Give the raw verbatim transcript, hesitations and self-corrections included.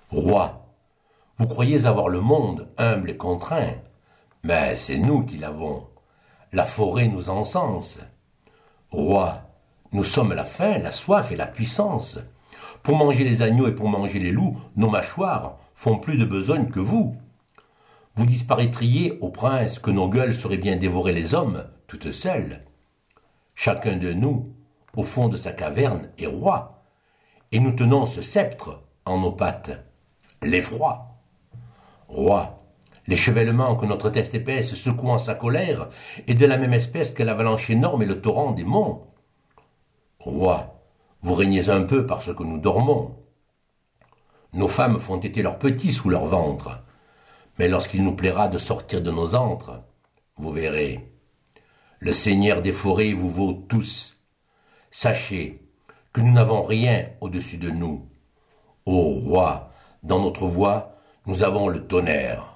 Roi, vous croyez avoir le monde humble et contraint, mais c'est nous qui l'avons. La forêt nous encense. Roi, nous sommes la faim, la soif et la puissance. Pour manger les agneaux et pour manger les loups, nos mâchoires font plus de besogne que vous. Vous disparaîtriez, ô prince, que nos gueules seraient bien dévorer les hommes, toutes seules. Chacun de nous, au fond de sa caverne, est roi, et nous tenons ce sceptre en nos pattes, l'effroi. Roi, l'échevellement que notre tête épaisse secoue en sa colère est de la même espèce que l'avalanche énorme et le torrent des monts. Roi, vous régnez un peu parce que nous dormons. Nos femmes font téter leurs petits sous leur ventre, mais lorsqu'il nous plaira de sortir de nos antres, vous verrez, le Seigneur des forêts vous vaut tous. Sachez que nous n'avons rien au-dessus de nous. Ô roi, dans notre voix, nous avons le tonnerre.